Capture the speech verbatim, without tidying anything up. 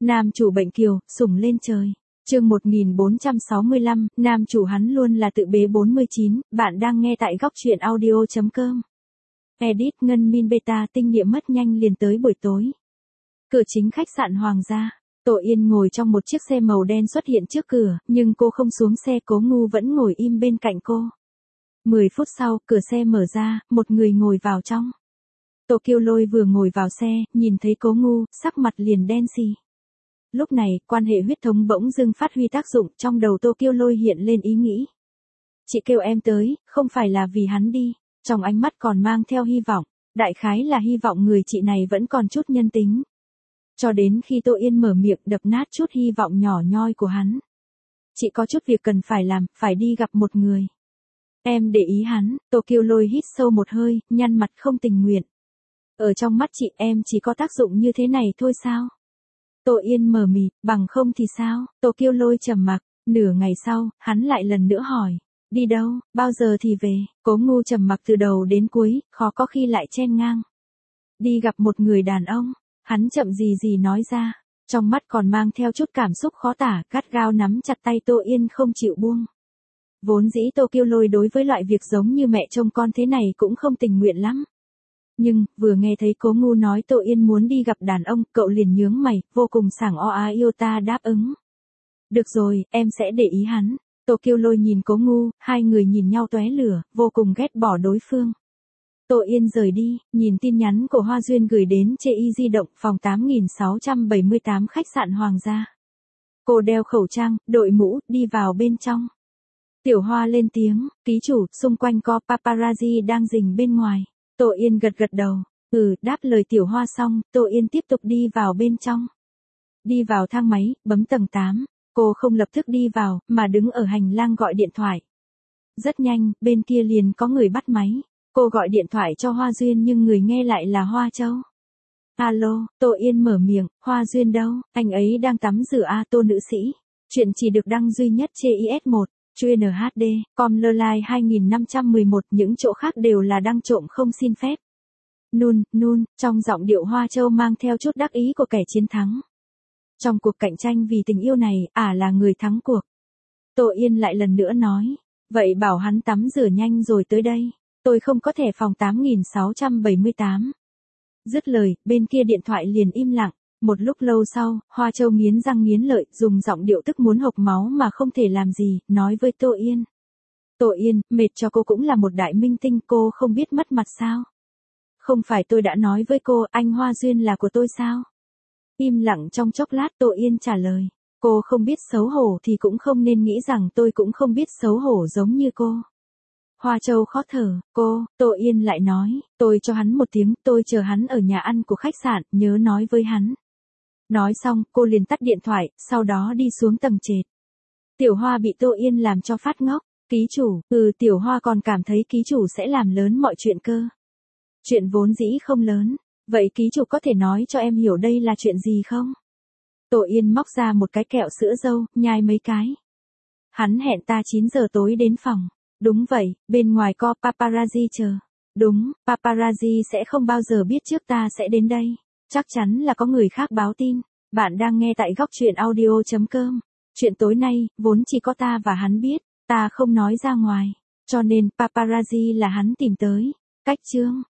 Nam chủ bệnh kiều, sủng lên trời. Chương một nghìn bốn trăm sáu mươi lăm, nam chủ hắn luôn là tự bế bốn mươi chín, bạn đang nghe tại góc truyện audio chấm com. Edit Ngân Min Beta tinh niệm mất nhanh liền tới buổi tối. Cửa chính khách sạn Hoàng gia, Tô Yên ngồi trong một chiếc xe màu đen xuất hiện trước cửa, nhưng cô không xuống xe, Cố Ngu vẫn ngồi im bên cạnh cô. Mười phút sau, cửa xe mở ra, một người ngồi vào trong. Tô Kiêu Lôi vừa ngồi vào xe, nhìn thấy Cố Ngu, sắc mặt liền đen xì. Lúc này, quan hệ huyết thống bỗng dưng phát huy tác dụng, trong đầu Tô Kiêu Lôi hiện lên ý nghĩ. Chị kêu em tới, không phải là vì hắn đi, trong ánh mắt còn mang theo hy vọng, đại khái là hy vọng người chị này vẫn còn chút nhân tính. Cho đến khi Tô Yên mở miệng đập nát chút hy vọng nhỏ nhoi của hắn. Chị có chút việc cần phải làm, phải đi gặp một người. Em để ý hắn, Tô Kiêu Lôi hít sâu một hơi, nhăn mặt không tình nguyện. Ở trong mắt chị em chỉ có tác dụng như thế này thôi sao? Tô Yên mờ mịt, bằng không thì sao? Tô Kiêu Lôi trầm mặc, nửa ngày sau, hắn lại lần nữa hỏi. Đi đâu, bao giờ thì về? Cố Ngu trầm mặc từ đầu đến cuối, khó có khi lại chen ngang. Đi gặp một người đàn ông, hắn chậm gì gì nói ra, trong mắt còn mang theo chút cảm xúc khó tả, gắt gao nắm chặt tay Tô Yên không chịu buông. Vốn dĩ Tô Kiêu Lôi đối với loại việc giống như mẹ trông con thế này cũng không tình nguyện lắm. Nhưng, vừa nghe thấy Cố Ngu nói Tô Yên muốn đi gặp đàn ông, cậu liền nhướng mày, vô cùng sảng o á yêu ta đáp ứng. Được rồi, em sẽ để ý hắn. Tô Kiêu Lôi nhìn Cố Ngu, hai người nhìn nhau tóe lửa, vô cùng ghét bỏ đối phương. Tô Yên rời đi, nhìn tin nhắn của Hoa Duyên gửi đến chê y di động phòng tám nghìn sáu trăm bảy mươi tám khách sạn Hoàng gia. Cô đeo khẩu trang, đội mũ, đi vào bên trong. Tiểu Hoa lên tiếng, ký chủ, xung quanh có paparazzi đang rình bên ngoài. Tô Yên gật gật đầu, ừ, đáp lời Tiểu Hoa xong, Tô Yên tiếp tục đi vào bên trong. Đi vào thang máy, bấm tầng tám, cô không lập tức đi vào, mà đứng ở hành lang gọi điện thoại. Rất nhanh, bên kia liền có người bắt máy, cô gọi điện thoại cho Hoa Duyên nhưng người nghe lại là Hoa Châu. Alo, Tô Yên mở miệng, Hoa Duyên đâu, anh ấy đang tắm rửa a Tô nữ sĩ. Chuyện chỉ được đăng duy nhất trên i ét một. Chuyên en hát đê, com lơ lai hai nghìn năm trăm mười một, những chỗ khác đều là đăng trộm không xin phép. Nun, nun, trong giọng điệu Hoa Châu mang theo chút đắc ý của kẻ chiến thắng. Trong cuộc cạnh tranh vì tình yêu này, ả à là người thắng cuộc. Tô Yên lại lần nữa nói, vậy bảo hắn tắm rửa nhanh rồi tới đây, tôi không có thẻ phòng tám nghìn sáu trăm bảy mươi tám. Dứt lời, bên kia điện thoại liền im lặng. Một lúc lâu sau, Hoa Châu nghiến răng nghiến lợi, dùng giọng điệu tức muốn hộc máu mà không thể làm gì, nói với Tô Yên. Tô Yên, mệt cho cô cũng là một đại minh tinh, cô không biết mất mặt sao? Không phải tôi đã nói với cô, anh Hoa Duyên là của tôi sao? Im lặng trong chốc lát Tô Yên trả lời, cô không biết xấu hổ thì cũng không nên nghĩ rằng tôi cũng không biết xấu hổ giống như cô. Hoa Châu khó thở, cô, Tô Yên lại nói, tôi cho hắn một tiếng, tôi chờ hắn ở nhà ăn của khách sạn, nhớ nói với hắn. Nói xong, cô liền tắt điện thoại, sau đó đi xuống tầng trệt. Tiểu Hoa bị Tô Yên làm cho phát ngốc, ký chủ, ừ Tiểu Hoa còn cảm thấy ký chủ sẽ làm lớn mọi chuyện cơ. Chuyện vốn dĩ không lớn, vậy ký chủ có thể nói cho em hiểu đây là chuyện gì không? Tô Yên móc ra một cái kẹo sữa dâu, nhai mấy cái. Hắn hẹn ta chín giờ tối đến phòng. Đúng vậy, bên ngoài có paparazzi chờ. Đúng, paparazzi sẽ không bao giờ biết trước ta sẽ đến đây. Chắc chắn là có người khác báo tin. Bạn đang nghe tại góc truyện audio chấm com. Chuyện tối nay, vốn chỉ có ta và hắn biết, ta không nói ra ngoài. Cho nên paparazzi là hắn tìm tới. Cách chương.